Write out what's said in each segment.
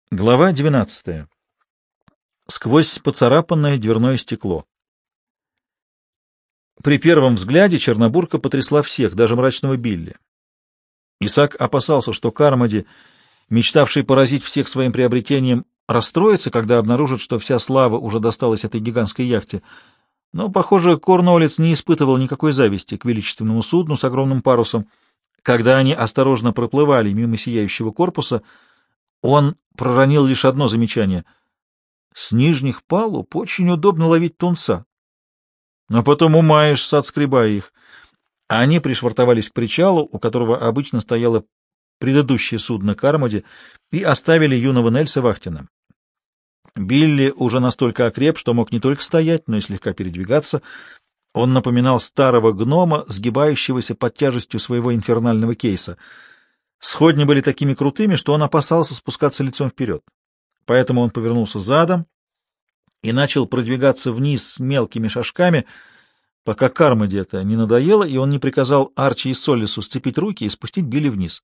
Глава 19. Сквозь поцарапанное дверное стекло. При первом взгляде Чернобурка потрясла всех, даже мрачного Билли. Исаак опасался, что Кармоди, мечтавший поразить всех своим приобретением, расстроится, когда обнаружит, что вся слава уже досталась этой гигантской яхте. Но, похоже, Корнуоллец не испытывал никакой зависти к величественному судну с огромным парусом. Когда они осторожно проплывали мимо сияющего корпуса, он проронил лишь одно замечание: с нижних палуб очень удобно ловить тунца, но потом умаешься, отскребая их. А они пришвартовались к причалу, у которого обычно стояло предыдущее судно Кармоди, и оставили юного Нельса вахтенным. Билли уже настолько окреп, что мог не только стоять, но и слегка передвигаться. Он напоминал старого гнома, сгибающегося под тяжестью своего инфернального кейса. Сходни были такими крутыми, что он опасался спускаться лицом вперед. Поэтому он повернулся задом и начал продвигаться вниз мелкими шажками, пока Кармоди это не надоело, и он не приказал Арчи и Соллису сцепить руки и спустить Билли вниз.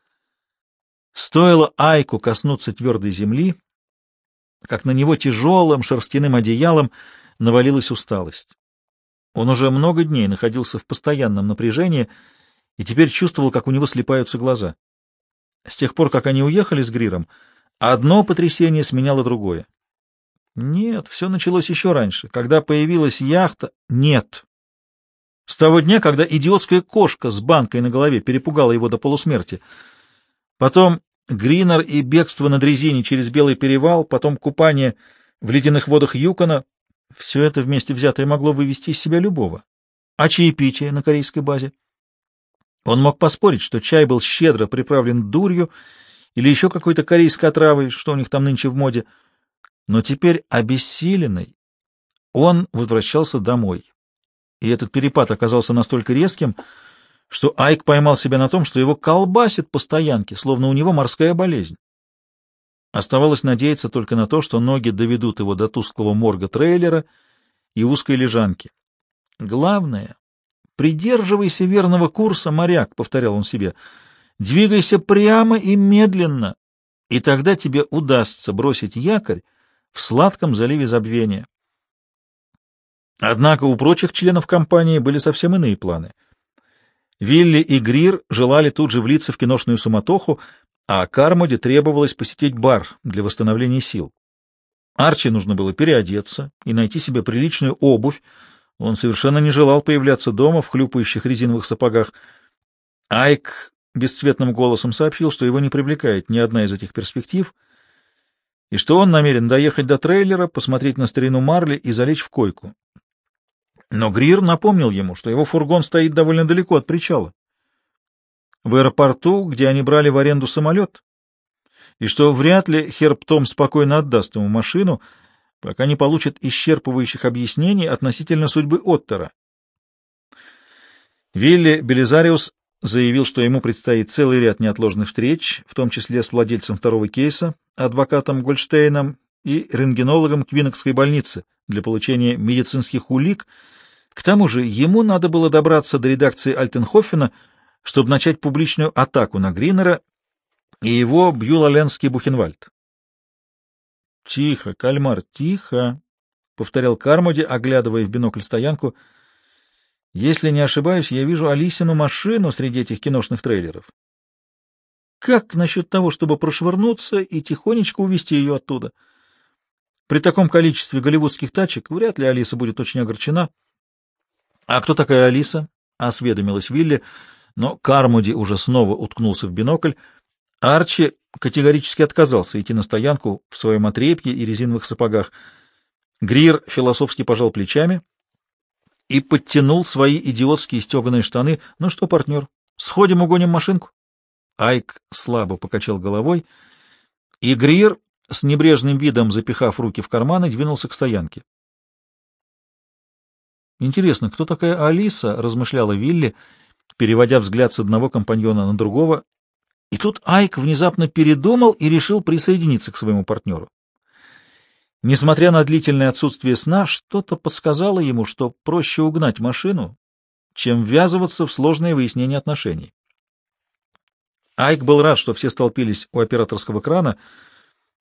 Стоило Айку коснуться твердой земли, как на него тяжелым шерстяным одеялом навалилась усталость. Он уже много дней находился в постоянном напряжении и теперь чувствовал, как у него слипаются глаза. С тех пор, как они уехали с Гриром, одно потрясение сменяло другое. Нет, все началось еще раньше, когда появилась яхта. Нет. С того дня, когда идиотская кошка с банкой на голове перепугала его до полусмерти. Потом Гринер и бегство на дрезине через Белый перевал, потом купание в ледяных водах Юкона. Все это вместе взятое могло вывести из себя любого. А чаепитие на корейской базе? Он мог поспорить, что чай был щедро приправлен дурью или еще какой-то корейской отравой, что у них там нынче в моде. Но теперь, обессиленный, он возвращался домой. И этот перепад оказался настолько резким, что Айк поймал себя на том, что его колбасит по стоянке, словно у него морская болезнь. Оставалось надеяться только на то, что ноги доведут его до тусклого морга трейлера и узкой лежанки. Главное — придерживайся верного курса, моряк, — повторял он себе. Двигайся прямо и медленно, и тогда тебе удастся бросить якорь в сладком заливе забвения. Однако у прочих членов компании были совсем иные планы. Вилли и Грир желали тут же влиться в киношную суматоху, а Кармоди требовалось посетить бар для восстановления сил. Арчи нужно было переодеться и найти себе приличную обувь. Он совершенно не желал появляться дома в хлюпающих резиновых сапогах. Айк бесцветным голосом сообщил, что его не привлекает ни одна из этих перспектив, и что он намерен доехать до трейлера, посмотреть на старину Марли и залечь в койку. Но Грир напомнил ему, что его фургон стоит довольно далеко от причала, в аэропорту, где они брали в аренду самолет, и что вряд ли Херб Том спокойно отдаст ему машину, пока не получит исчерпывающих объяснений относительно судьбы Оттера. Вилли Белизариус заявил, что ему предстоит целый ряд неотложных встреч, в том числе с владельцем второго кейса, адвокатом Гольдштейном и рентгенологом Квинокской больницы для получения медицинских улик. К тому же ему надо было добраться до редакции Альтенхофена, чтобы начать публичную атаку на Гринера и его Бьюла-Ленский Бухенвальд. — Тихо, кальмар, тихо, — повторял Кармоди, оглядывая в бинокль стоянку. — Если не ошибаюсь, я вижу Алисину машину среди этих киношных трейлеров. Как насчет того, чтобы прошвырнуться и тихонечко увезти ее оттуда? При таком количестве голливудских тачек вряд ли Алиса будет очень огорчена. — А кто такая Алиса? — осведомилась Вилли, но Кармоди уже снова уткнулся в бинокль. Арчи категорически отказался идти на стоянку в своем отрепье и резиновых сапогах. Грир философски пожал плечами и подтянул свои идиотские стеганые штаны. — Ну что, партнер, сходим угоним машинку? Айк слабо покачал головой, и Грир, с небрежным видом запихав руки в карманы, двинулся к стоянке. «Интересно, кто такая Алиса?» — размышляла Вилли, переводя взгляд с одного компаньона на другого. И тут Айк внезапно передумал и решил присоединиться к своему партнеру. Несмотря на длительное отсутствие сна, что-то подсказало ему, что проще угнать машину, чем ввязываться в сложное выяснение отношений. Айк был рад, что все столпились у операторского крана.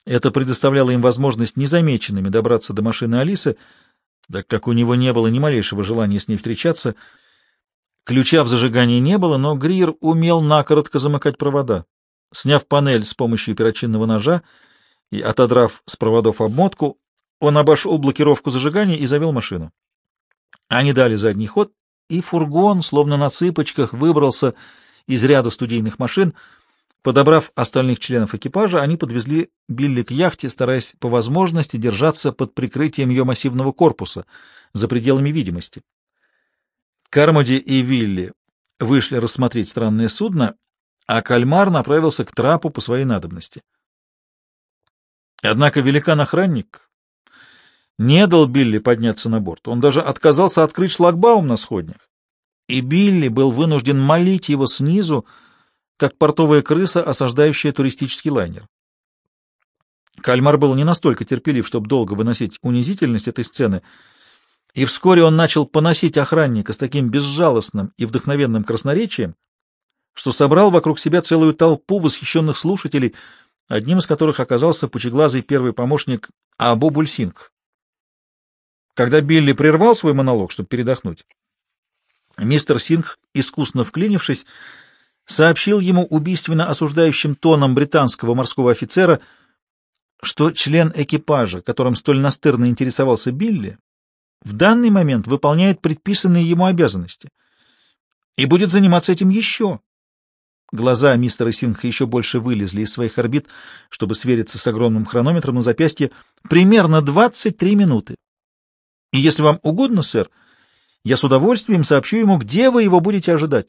Это предоставляло им возможность незамеченными добраться до машины Алисы, так как у него не было ни малейшего желания с ней встречаться. Ключа в зажигании не было, но Гриер умел накоротко замыкать провода. Сняв панель с помощью перочинного ножа и отодрав с проводов обмотку, он обошел блокировку зажигания и завел машину. Они дали задний ход, и фургон, словно на цыпочках, выбрался из ряда студийных машин. Подобрав остальных членов экипажа, они подвезли Билли к яхте, стараясь по возможности держаться под прикрытием ее массивного корпуса, за пределами видимости. Кармоди и Вилли вышли рассмотреть странное судно, а Кальмар направился к трапу по своей надобности. Однако великан-охранник не дал Билли подняться на борт. Он даже отказался открыть шлагбаум на сходнях. И Билли был вынужден молить его снизу, как портовая крыса, осаждающая туристический лайнер. Кальмар был не настолько терпелив, чтобы долго выносить унизительность этой сцены, и вскоре он начал поносить охранника с таким безжалостным и вдохновенным красноречием, что собрал вокруг себя целую толпу восхищенных слушателей, одним из которых оказался пучеглазый первый помощник Абу Бульсинг. Когда Билли прервал свой монолог, чтобы передохнуть, мистер Сингх, искусно вклинившись, сообщил ему убийственно осуждающим тоном британского морского офицера, что член экипажа, которым столь настырно интересовался Билли, в данный момент выполняет предписанные ему обязанности и будет заниматься этим еще. Глаза мистера Сингха еще больше вылезли из своих орбит, чтобы свериться с огромным хронометром на запястье. Примерно 23 минуты. И если вам угодно, сэр, я с удовольствием сообщу ему, где вы его будете ожидать.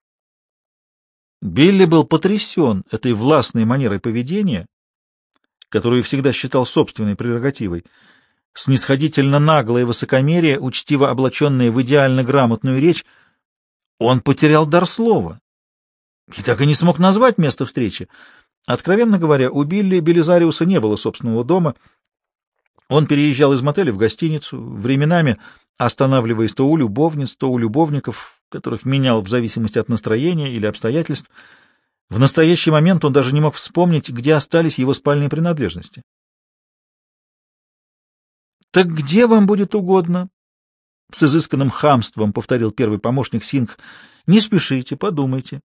Билли был потрясен этой властной манерой поведения, которую всегда считал собственной прерогативой. Снисходительно наглое высокомерие, учтиво облаченное в идеально грамотную речь, он потерял дар слова и так и не смог назвать место встречи. Откровенно говоря, у Билли Белизариуса не было собственного дома. Он переезжал из мотеля в гостиницу, временами останавливаясь то у любовниц, то у любовников, которых менял в зависимости от настроения или обстоятельств. В настоящий момент он даже не мог вспомнить, где остались его спальные принадлежности. «Так где вам будет угодно?» — с изысканным хамством повторил первый помощник Сингх. «Не спешите, подумайте».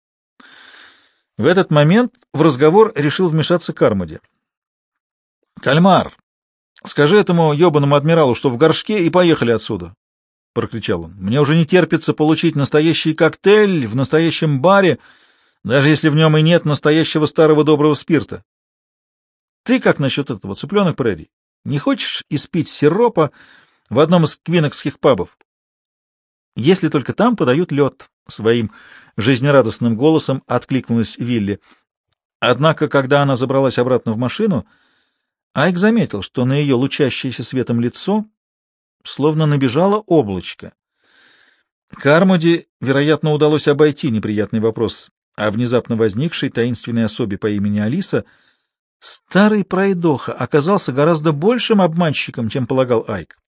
В этот момент в разговор решил вмешаться Кармоди. «Кальмар, скажи этому ебаному адмиралу, что в горшке, и поехали отсюда», — прокричал он. «Мне уже не терпится получить настоящий коктейль в настоящем баре, даже если в нем и нет настоящего старого доброго спирта. Ты как насчет этого, цыпленок прерий? Не хочешь испить сиропа в одном из квинокских пабов? Если только там подают лед», — своим жизнерадостным голосом откликнулась Вилли. Однако, когда она забралась обратно в машину, Айк заметил, что на ее лучащееся светом лицо словно набежало облачко. Кармоди, вероятно, удалось обойти неприятный вопрос о внезапно возникшей таинственной особе по имени Алиса. Старый пройдоха оказался гораздо большим обманщиком, чем полагал Айк.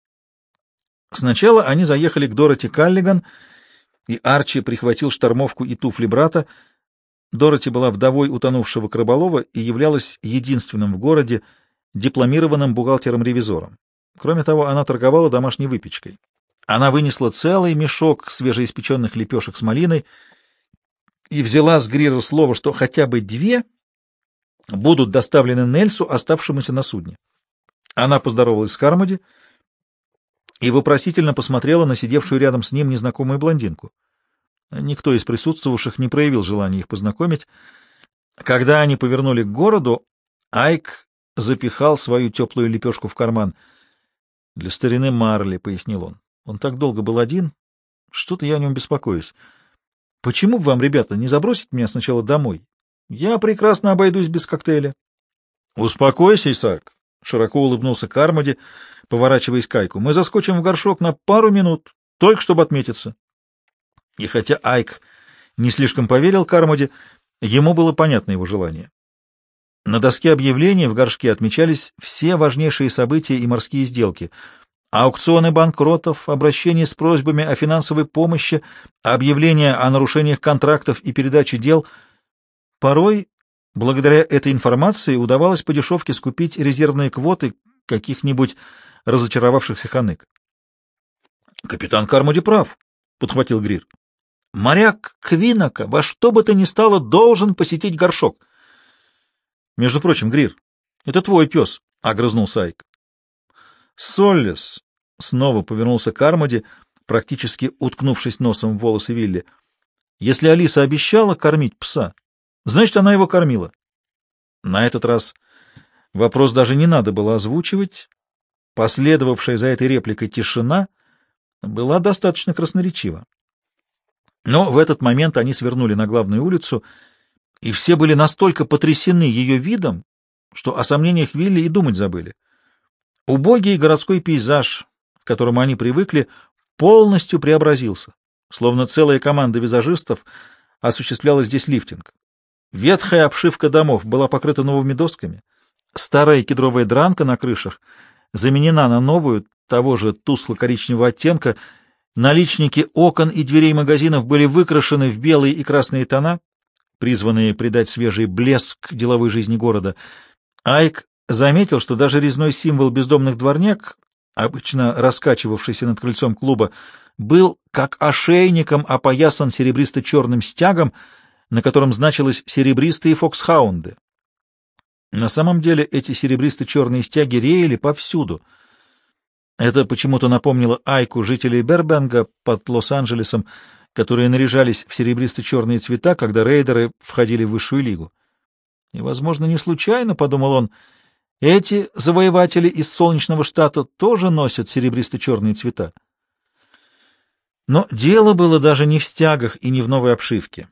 Сначала они заехали к Дороти Каллиган, и Арчи прихватил штормовку и туфли брата. Дороти была вдовой утонувшего краболова и являлась единственным в городе дипломированным бухгалтером-ревизором. Кроме того, она торговала домашней выпечкой. Она вынесла целый мешок свежеиспеченных лепешек с малиной и взяла с Грира слово, что хотя бы 2 будут доставлены Нельсу, оставшемуся на судне. Она поздоровалась с Кармоди и вопросительно посмотрела на сидевшую рядом с ним незнакомую блондинку. Никто из присутствовавших не проявил желания их познакомить. Когда они повернули к городу, Айк запихал свою теплую лепешку в карман. «Для старины Марли», — пояснил он. «Он так долго был один, что-то я о нем беспокоюсь. Почему бы вам, ребята, не забросить меня сначала домой? Я прекрасно обойдусь без коктейля». «Успокойся, Исаак», — широко улыбнулся Кармоди, поворачиваясь к Айку. «Мы заскочим в горшок на пару минут, только чтобы отметиться». И хотя Айк не слишком поверил Кармоди, ему было понятно его желание. На доске объявлений в горшке отмечались все важнейшие события и морские сделки: аукционы банкротов, обращения с просьбами о финансовой помощи, объявления о нарушениях контрактов и передаче дел. Порой Благодаря этой информации удавалось по дешевке скупить резервные квоты каких-нибудь разочаровавшихся ханык. — Капитан Кармоди прав, — подхватил Грир. — Моряк Квинока во что бы то ни стало должен посетить горшок. — Между прочим, Грир, это твой пес, — огрызнулся Айк. — Соллес, — снова повернулся Кармоди, практически уткнувшись носом в волосы Вилли. — Если Алиса обещала кормить пса, значит, она его кормила. На этот раз вопрос даже не надо было озвучивать. Последовавшая за этой репликой тишина была достаточно красноречива. Но в этот момент они свернули на главную улицу, и все были настолько потрясены ее видом, что о сомнениях Вилли и думать забыли. Убогий городской пейзаж, к которому они привыкли, полностью преобразился, словно целая команда визажистов осуществляла здесь лифтинг. Ветхая обшивка домов была покрыта новыми досками, старая кедровая дранка на крышах заменена на новую, того же тускло-коричневого оттенка, наличники окон и дверей магазинов были выкрашены в белые и красные тона, призванные придать свежий блеск деловой жизни города. Айк заметил, что даже резной символ бездомных дворняк, обычно раскачивавшийся над крыльцом клуба, был как ошейником опоясан серебристо-черным стягом, на котором значилось «серебристые фоксхаунды». На самом деле эти серебристо-черные стяги реяли повсюду. Это почему-то напомнило Айку жителей Бербенга под Лос-Анджелесом, которые наряжались в серебристо-черные цвета, когда рейдеры входили в высшую лигу. И, возможно, не случайно, — подумал он, — эти завоеватели из солнечного штата тоже носят серебристо-черные цвета. Но дело было даже не в стягах и не в новой обшивке.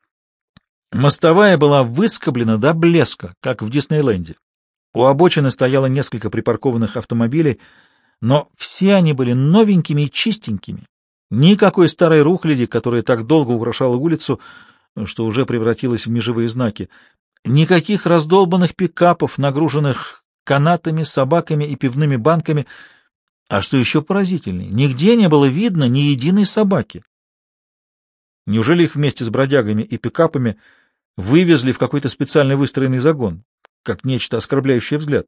Мостовая была выскоблена до блеска, как в Диснейленде. У обочины стояло несколько припаркованных автомобилей, но все они были новенькими и чистенькими. Никакой старой рухляди, которая так долго украшала улицу, что уже превратилась в межевые знаки. Никаких раздолбанных пикапов, нагруженных канатами, собаками и пивными банками. А что еще поразительнее, нигде не было видно ни единой собаки. Неужели их вместе с бродягами и пикапами вывезли в какой-то специально выстроенный загон, как нечто оскорбляющее взгляд?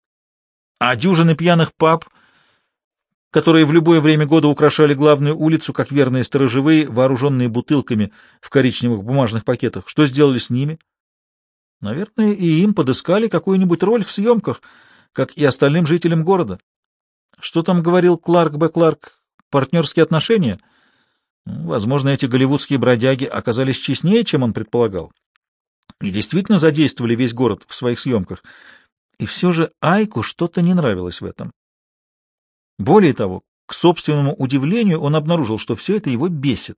А дюжины пьяных паб, которые в любое время года украшали главную улицу, как верные сторожевые, вооруженные бутылками в коричневых бумажных пакетах, что сделали с ними? Наверное, и им подыскали какую-нибудь роль в съемках, как и остальным жителям города. Что там говорил Кларк Б. Кларк? Партнерские отношения? Возможно, эти голливудские бродяги оказались честнее, чем он предполагал, и действительно задействовали весь город в своих съемках. И все же Айку что-то не нравилось в этом. Более того, к собственному удивлению, он обнаружил, что все это его бесит.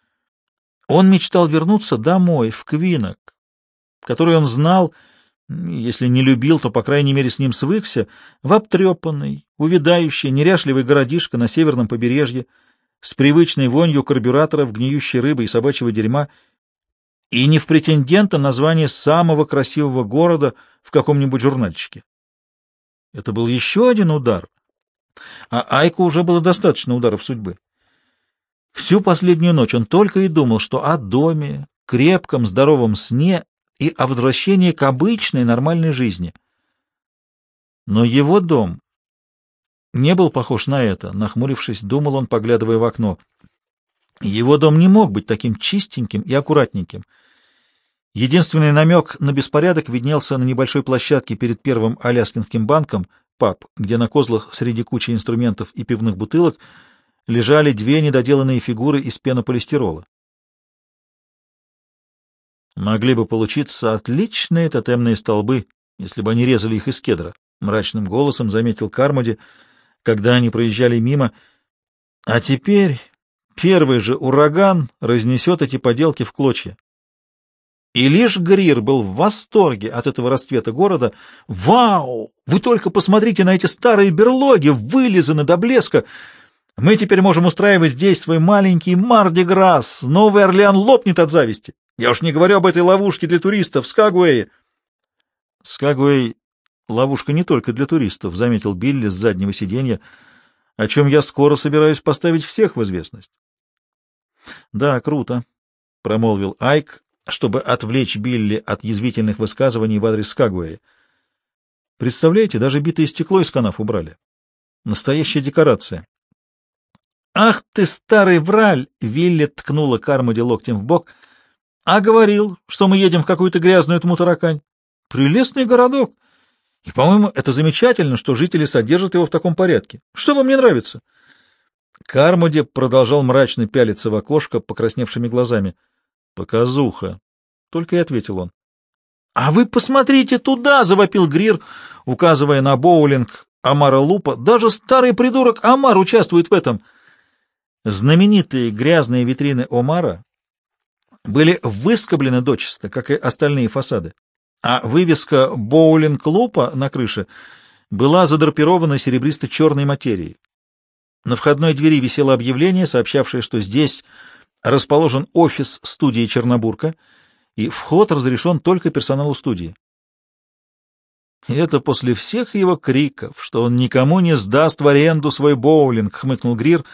Он мечтал вернуться домой, в Квинок, который он знал, если не любил, то, по крайней мере, с ним свыкся, в обтрепанный, увядающий, неряшливый городишко на северном побережье, с привычной вонью карбюраторов, гниющей рыбы и собачьего дерьма, и не в претендента на звание самого красивого города в каком-нибудь журнальчике. Это был еще один удар, а Айку уже было достаточно ударов судьбы. Всю последнюю ночь он только и думал, что о доме, крепком, здоровом сне и о возвращении к обычной нормальной жизни. Но его дом не был похож на это, нахмурившись, думал он, поглядывая в окно. Его дом не мог быть таким чистеньким и аккуратненьким. Единственный намек на беспорядок виднелся на небольшой площадке перед первым Аляскинским банком, паб, где на козлах среди кучи инструментов и пивных бутылок лежали две недоделанные фигуры из пенополистирола. Могли бы получиться отличные тотемные столбы, если бы они резали их из кедра, — мрачным голосом заметил Кармоди, когда они проезжали мимо. А теперь первый же ураган разнесет эти поделки в клочья. И лишь Грир был в восторге от этого расцвета города. «Вау! Вы только посмотрите на эти старые берлоги, вылизаны до блеска! Мы теперь можем устраивать здесь свой маленький Марди-Грас. Новый Орлеан лопнет от зависти. Я уж не говорю об этой ловушке для туристов в Скагуэе». «Скагуэй — ловушка не только для туристов», — заметил Билли с заднего сиденья, о чем я скоро собираюсь поставить всех в известность. «Да, круто», — промолвил Айк, чтобы отвлечь Билли от язвительных высказываний в адрес Скагуэя. Представляете, даже битое стекло из канав убрали. Настоящая декорация. «Ах ты, старый враль!» — Вилли ткнула Кармоди локтем в бок. «А говорил, что мы едем в какую-то грязную тьму таракань. Прелестный городок. И, по-моему, это замечательно, что жители содержат его в таком порядке. Что вам не нравится?» Кармоди продолжал мрачно пялиться в окошко покрасневшими глазами. «Показуха!» — только и ответил он. «А вы посмотрите туда!» — завопил Грир, указывая на боулинг Омара Лупа. «Даже старый придурок Омар участвует в этом!» Знаменитые грязные витрины Омара были выскоблены дочисто, как и остальные фасады, а вывеска боулинг-клуба на крыше была задрапирована серебристо-черной материей. На входной двери висело объявление, сообщавшее, что здесь расположен офис студии Чернобурка, и вход разрешен только персоналу студии. И это после всех его криков, что он никому не сдаст в аренду свой боулинг, — хмыкнул Грир.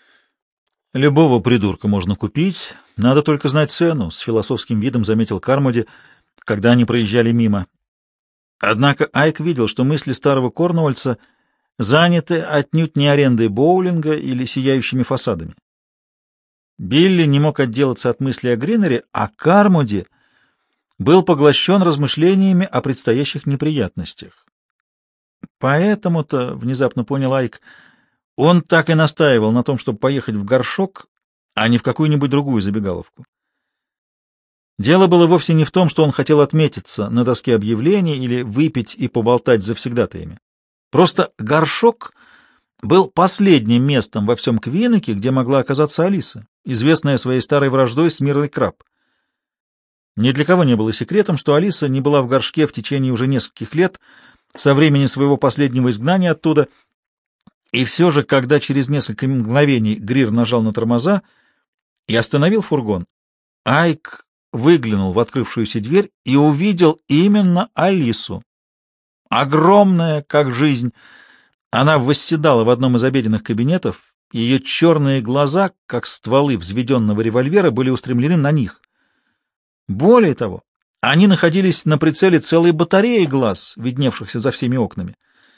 Любого придурка можно купить, надо только знать цену, — с философским видом заметил Кармоди, когда они проезжали мимо. Однако Айк видел, что мысли старого Корнуольца заняты отнюдь не арендой боулинга или сияющими фасадами. Билли не мог отделаться от мысли о Гринере, а Кармоди был поглощен размышлениями о предстоящих неприятностях. Поэтому-то, внезапно понял Айк, он так и настаивал на том, чтобы поехать в Горшок, а не в какую-нибудь другую забегаловку. Дело было вовсе не в том, что он хотел отметиться на доске объявлений или выпить и поболтать с завсегдатаями. Просто Горшок был последним местом во всем Квинеке, где могла оказаться Алиса, известная своей старой враждой с Мирой Краб. Ни для кого не было секретом, что Алиса не была в Горшке в течение уже нескольких лет, со времени своего последнего изгнания оттуда. И все же, когда через несколько мгновений Грир нажал на тормоза и остановил фургон, Айк выглянул в открывшуюся дверь и увидел именно Алису. Огромная, как жизнь, она восседала в одном из обеденных кабинетов, ее черные глаза, как стволы взведенного револьвера, были устремлены на них. Более того, они находились на прицеле целой батареи глаз, видневшихся за всеми окнами.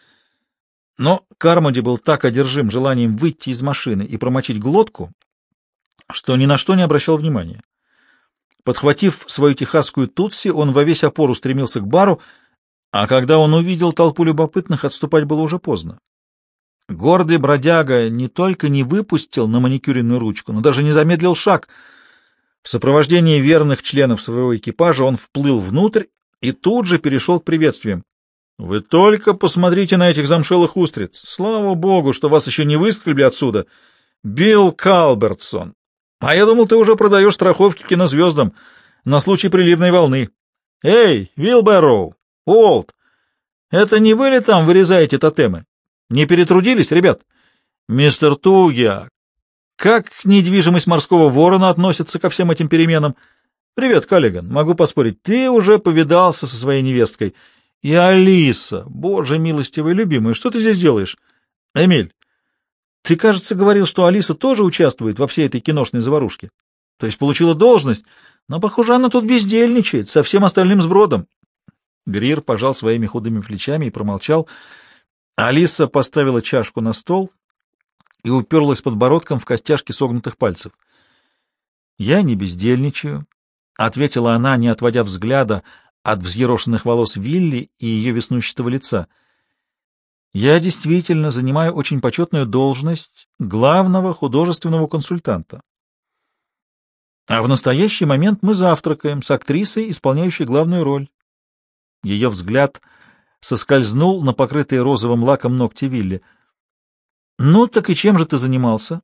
Но Кармоди был так одержим желанием выйти из машины и промочить глотку, что ни на что не обращал внимания. Подхватив свою техасскую тутси, он во весь опор устремился к бару, а когда он увидел толпу любопытных, отступать было уже поздно. Гордый бродяга не только не выпустил на маникюренную ручку, но даже не замедлил шаг. В сопровождении верных членов своего экипажа он вплыл внутрь и тут же перешел к приветствиям. «Вы только посмотрите на этих замшелых устриц! Слава богу, что вас еще не выскребли отсюда! Билл Калбертсон! А я думал, ты уже продаешь страховки кинозвездам на случай приливной волны. Эй, Вилбэроу! Уолт! Это не вы ли там вырезаете тотемы? Не перетрудились, ребят? Мистер Тугиак, как недвижимость морского ворона относится ко всем этим переменам? Привет, Каллиган, могу поспорить, ты уже повидался со своей невесткой. И Алиса, боже милостивый любимый, что ты здесь делаешь? Эмиль, ты, кажется, говорил, что Алиса тоже участвует во всей этой киношной заварушке. То есть получила должность, но, похоже, она тут бездельничает со всем остальным сбродом. Грир пожал своими худыми плечами и промолчал. Алиса поставила чашку на стол и уперлась подбородком в костяшки согнутых пальцев. «Я не бездельничаю», — ответила она, не отводя взгляда от взъерошенных волос Вилли и ее веснущатого лица. «Я действительно занимаю очень почетную должность главного художественного консультанта. А в настоящий момент мы завтракаем с актрисой, исполняющей главную роль». Ее взгляд соскользнул на покрытые розовым лаком ногти Вилли. «Ну, так и чем же ты занимался?»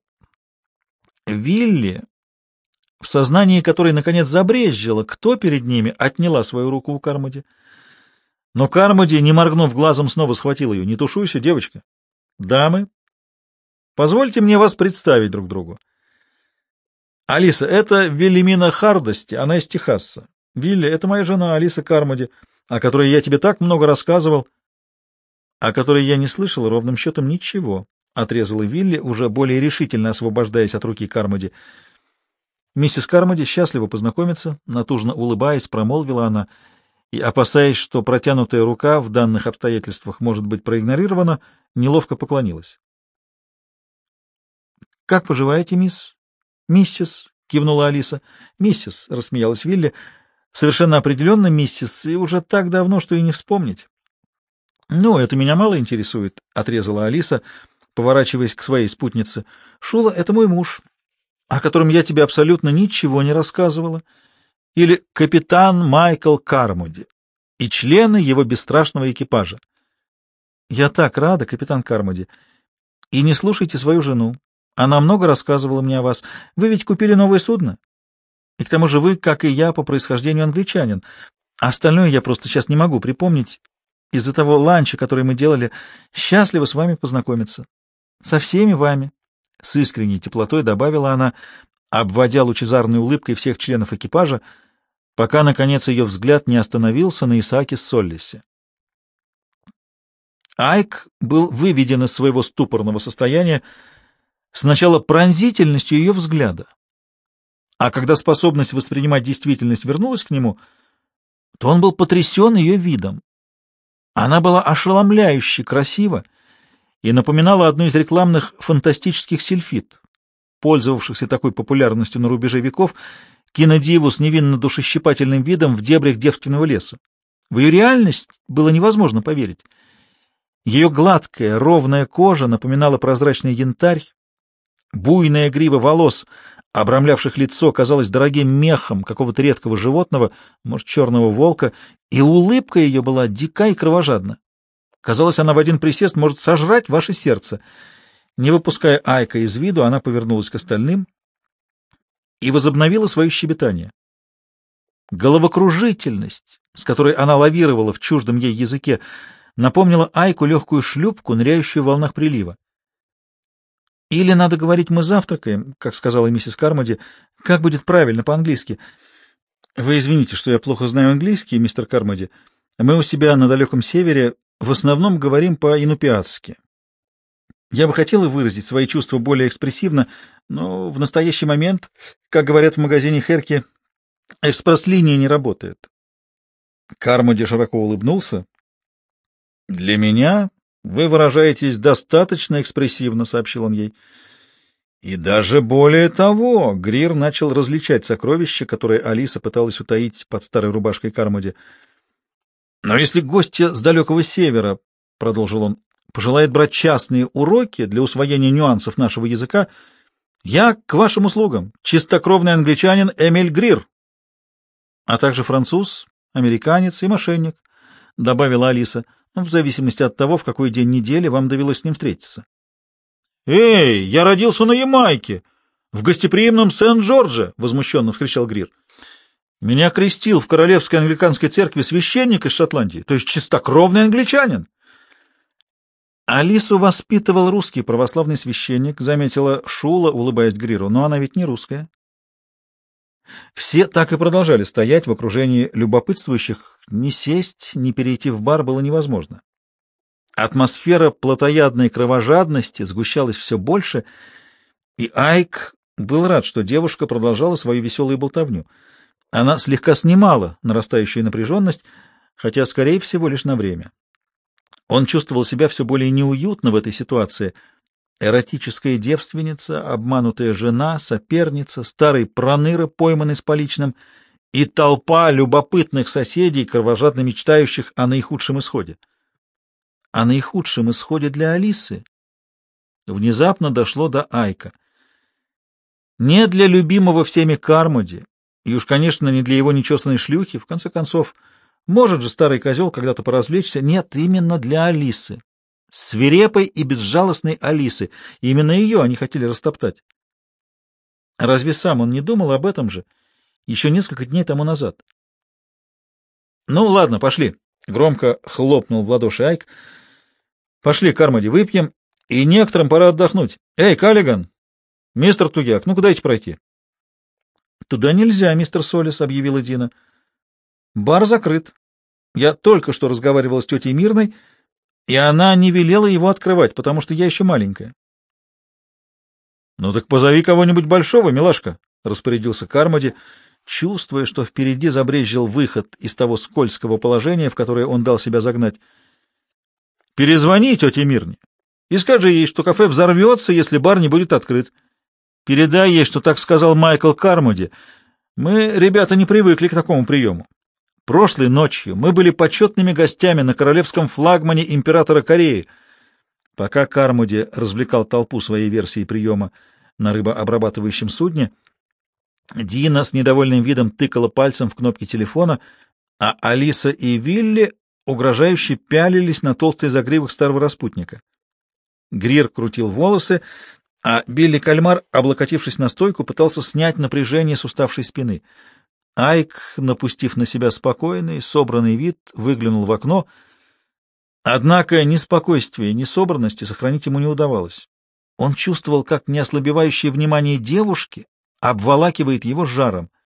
Вилли, в сознании которой, наконец, забрезжило, кто перед ними, отняла свою руку у Кармоди. Но Кармоди, не моргнув глазом, снова схватил ее. «Не тушуйся, девочка. Дамы, позвольте мне вас представить друг другу. Алиса, это Вильямина Хардости, она из Техаса. Вилли, это моя жена Алиса Кармоди, о которой я тебе так много рассказывал, о которой я не слышал ровным счетом ничего», — отрезала Вилли, уже более решительно освобождаясь от руки Кармоди. Миссис Кармоди счастливо познакомиться, натужно улыбаясь, промолвила она, и, опасаясь, что протянутая рука в данных обстоятельствах может быть проигнорирована, неловко поклонилась. — Как поживаете, мисс? — Миссис, — кивнула Алиса. — Миссис, — рассмеялась Вилли, — совершенно определенно миссис, и уже так давно, что и не вспомнить. — Ну, это меня мало интересует, — отрезала Алиса, поворачиваясь к своей спутнице. — Шула — это мой муж, о котором я тебе абсолютно ничего не рассказывала, или капитан Майкл Кармоди и члены его бесстрашного экипажа. — Я так рада, капитан Кармоди. И не слушайте свою жену. Она много рассказывала мне о вас. Вы ведь купили новое судно? И к тому же вы, как и я, по происхождению англичанин. Остальное я просто сейчас не могу припомнить. Из-за того ланча, который мы делали, счастливо с вами познакомиться. Со всеми вами. С искренней теплотой добавила она, обводя лучезарной улыбкой всех членов экипажа, пока, наконец, ее взгляд не остановился на Исааке Соллисе. Айк был выведен из своего ступорного состояния сначала пронзительностью ее взгляда, а когда способность воспринимать действительность вернулась к нему, то он был потрясен ее видом. Она была ошеломляюще красива и напоминала одну из рекламных фантастических сильфид, пользовавшихся такой популярностью на рубеже веков, кинодиву с невинно душещипательным видом в дебрях девственного леса. В ее реальность было невозможно поверить. Ее гладкая, ровная кожа напоминала прозрачный янтарь, буйная грива волос, обрамлявших лицо, казалась дорогим мехом какого-то редкого животного, может, черного волка, и улыбка ее была дика и кровожадна. Казалось, она в один присест может сожрать ваше сердце. Не выпуская Айка из виду, она повернулась к остальным и возобновила свое щебетание. Головокружительность, с которой она лавировала в чуждом ей языке, напомнила Айку легкую шлюпку, ныряющую в волнах прилива. «Или надо говорить, мы завтракаем», как сказала миссис Кармоди. «Как будет правильно по-английски?» «Вы извините, что я плохо знаю английский, мистер Кармоди. Мы у себя на далеком севере в основном говорим по-инупиатски. Я бы хотела выразить свои чувства более экспрессивно, но в настоящий момент, как говорят в магазине Херки, экспресс-линия не работает». Кармоди широко улыбнулся. «Для меня вы выражаетесь достаточно экспрессивно», — сообщил он ей. «И даже более того», — Грир начал различать сокровища, которые Алиса пыталась утаить под старой рубашкой Кармоди. «Но если гостья с далекого севера, — продолжил он, — пожелает брать частные уроки для усвоения нюансов нашего языка, я к вашим услугам, чистокровный англичанин Эмиль Грир, а также француз, американец и мошенник», — добавила Алиса, — в зависимости от того, в какой день недели вам довелось с ним встретиться. «Эй, я родился на Ямайке, в гостеприимном Сент-Джордже!» — возмущенно вскричал Грир. «Меня крестил в Королевской англиканской церкви священник из Шотландии, то есть чистокровный англичанин». «Алису воспитывал русский православный священник», — заметила Шула, улыбаясь Гриру, — «но она ведь не русская». Все так и продолжали стоять в окружении любопытствующих. Ни сесть, ни перейти в бар было невозможно. Атмосфера плотоядной кровожадности сгущалась все больше, и Айк был рад, что девушка продолжала свою веселую болтовню. Она слегка снимала нарастающую напряженность, хотя, скорее всего, лишь на время. Он чувствовал себя все более неуютно в этой ситуации. Эротическая девственница, обманутая жена, соперница, старый проныра, пойманный с поличным, и толпа любопытных соседей, кровожадно мечтающих о наихудшем исходе. О наихудшем исходе для Алисы внезапно дошло до Айка. Не для любимого всеми Кармоди, и уж, конечно, не для его нечесанной шлюхи, в конце концов, может же старый козел когда-то поразвлечься, нет, именно для Алисы. Свирепой и безжалостной Алисы. И именно ее они хотели растоптать. Разве сам он не думал об этом же еще несколько дней тому назад? «Ну, ладно, пошли», — громко хлопнул в ладоши Айк. «Пошли, Кармоди, выпьем, и некоторым пора отдохнуть. Эй, Каллиган! Мистер Тугяк, ну-ка дайте пройти». «Туда нельзя, мистер Солис», — объявила Дина. «Бар закрыт. Я только что разговаривала с тетей Мирной, и она не велела его открывать, потому что я еще маленькая». «Ну так позови кого-нибудь большого, милашка», распорядился Кармоди, чувствуя, что впереди забрезжил выход из того скользкого положения, в которое он дал себя загнать. «Перезвони тете Мирне и скажи ей, что кафе взорвется, если бар не будет открыт. Передай ей, что так сказал Майкл Кармоди. Мы, ребята, не привыкли к такому приему. Прошлой ночью мы были почетными гостями на королевском флагмане императора Кореи». Пока Кармоди развлекал толпу своей версией приема на рыбообрабатывающем судне, Дина с недовольным видом тыкала пальцем в кнопки телефона, а Алиса и Вилли угрожающе пялились на толстый загривок старого распутника. Грир крутил волосы, а Билли Кальмар, облокотившись на стойку, пытался снять напряжение с уставшей спины. Айк, напустив на себя спокойный, собранный вид, выглянул в окно. Однако ни спокойствия, ни собранности сохранить ему не удавалось. Он чувствовал, как неослабевающее внимание девушки обволакивает его жаром.